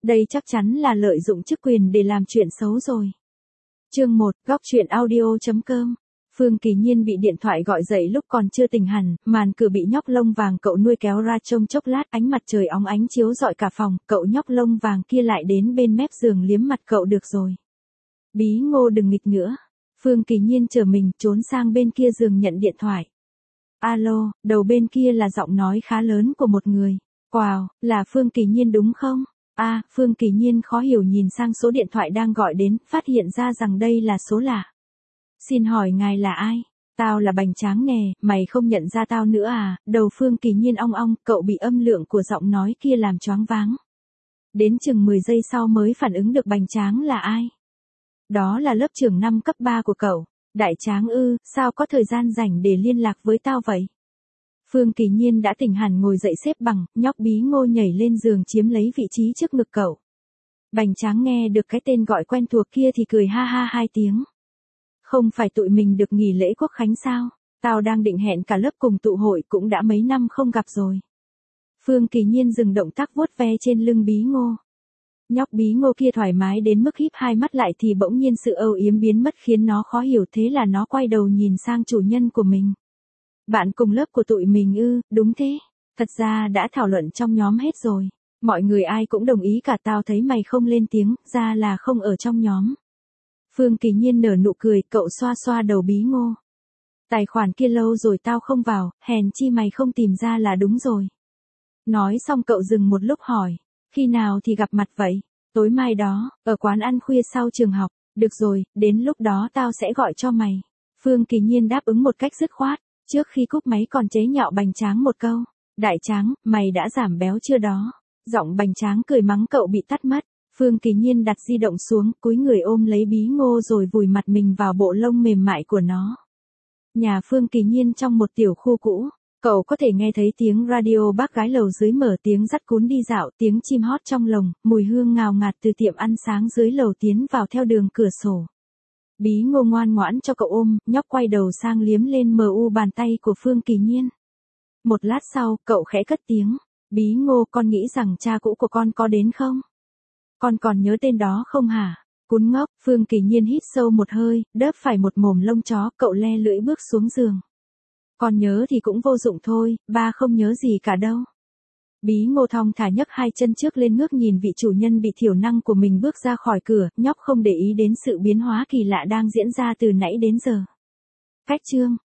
Đây chắc chắn là lợi dụng chức quyền để làm chuyện xấu rồi. Chương 1, góc truyện audio.com. Phương Kỳ Nhiên bị điện thoại gọi dậy lúc còn chưa tỉnh hẳn, màn cửa bị nhóc lông vàng cậu nuôi kéo ra trông chốc lát, ánh mặt trời óng ánh chiếu rọi cả phòng, cậu nhóc lông vàng kia lại đến bên mép giường liếm mặt cậu được rồi. Bí Ngô đừng nghịch nữa. Phương Kỳ Nhiên chờ mình trốn sang bên kia giường nhận điện thoại. Alo, đầu bên kia là giọng nói khá lớn của một người. Wow, là Phương Kỳ Nhiên đúng không? Phương Kỳ Nhiên khó hiểu nhìn sang số điện thoại đang gọi đến, phát hiện ra rằng đây là số lạ. Xin hỏi ngài là ai? Tao là Bành Tráng nè, mày không nhận ra tao nữa à? Đầu Phương Kỳ Nhiên ong ong, cậu bị âm lượng của giọng nói kia làm choáng váng. Đến chừng 10 giây sau mới phản ứng được Bành Tráng là ai. Đó là lớp trưởng năm cấp 3 của cậu. Đại Tráng ư, sao có thời gian rảnh để liên lạc với tao vậy? Phương Kỳ Nhiên đã tỉnh hẳn ngồi dậy xếp bằng, nhóc Bí Ngô nhảy lên giường chiếm lấy vị trí trước ngực cậu. Bành Tráng nghe được cái tên gọi quen thuộc kia thì cười ha ha 2 tiếng. Không phải tụi mình được nghỉ lễ Quốc Khánh sao? Tao đang định hẹn cả lớp cùng tụ hội, cũng đã mấy năm không gặp rồi. Phương Kỳ Nhiên dừng động tác vuốt ve trên lưng Bí Ngô. Nhóc Bí Ngô kia thoải mái đến mức híp hai mắt lại thì bỗng nhiên sự âu yếm biến mất khiến nó khó hiểu, thế là nó quay đầu nhìn sang chủ nhân của mình. Bạn cùng lớp của tụi mình ư? Đúng thế. Thật ra đã thảo luận trong nhóm hết rồi. Mọi người ai cũng đồng ý cả, tao thấy mày không lên tiếng, ra là không ở trong nhóm. Phương Kỳ Nhiên nở nụ cười, cậu xoa xoa đầu Bí Ngô. Tài khoản kia lâu rồi tao không vào, hèn chi mày không tìm ra là đúng rồi. Nói xong cậu dừng một lúc hỏi, khi nào thì gặp mặt vậy? Tối mai đó, ở quán ăn khuya sau trường học. Được rồi, đến lúc đó tao sẽ gọi cho mày. Phương Kỳ Nhiên đáp ứng một cách dứt khoát, trước khi cúp máy còn chế nhạo Bành Tráng một câu. Đại Tráng, mày đã giảm béo chưa đó? Giọng Bành Tráng cười mắng cậu bị tắt mất. Phương Kỳ Nhiên đặt di động xuống, cúi người ôm lấy Bí Ngô rồi vùi mặt mình vào bộ lông mềm mại của nó. Nhà Phương Kỳ Nhiên trong một tiểu khu cũ, cậu có thể nghe thấy tiếng radio bác gái lầu dưới mở, tiếng dắt cún đi dạo, tiếng chim hót trong lồng, mùi hương ngào ngạt từ tiệm ăn sáng dưới lầu tiến vào theo đường cửa sổ. Bí Ngô ngoan ngoãn cho cậu ôm, nhóc quay đầu sang liếm lên mu bàn tay của Phương Kỳ Nhiên. Một lát sau, cậu khẽ cất tiếng, Bí Ngô, con nghĩ rằng cha cũ của con có đến không? Con còn nhớ tên đó không hả? Cún ngốc. Phương Kỳ Nhiên hít sâu một hơi, đớp phải một mồm lông chó, cậu le lưỡi bước xuống giường. Con nhớ thì cũng vô dụng thôi, ba không nhớ gì cả đâu. Bí Ngô thong thả nhấc 2 chân trước lên ngước nhìn vị chủ nhân bị thiểu năng của mình bước ra khỏi cửa, nhóc không để ý đến sự biến hóa kỳ lạ đang diễn ra từ nãy đến giờ. Cách chương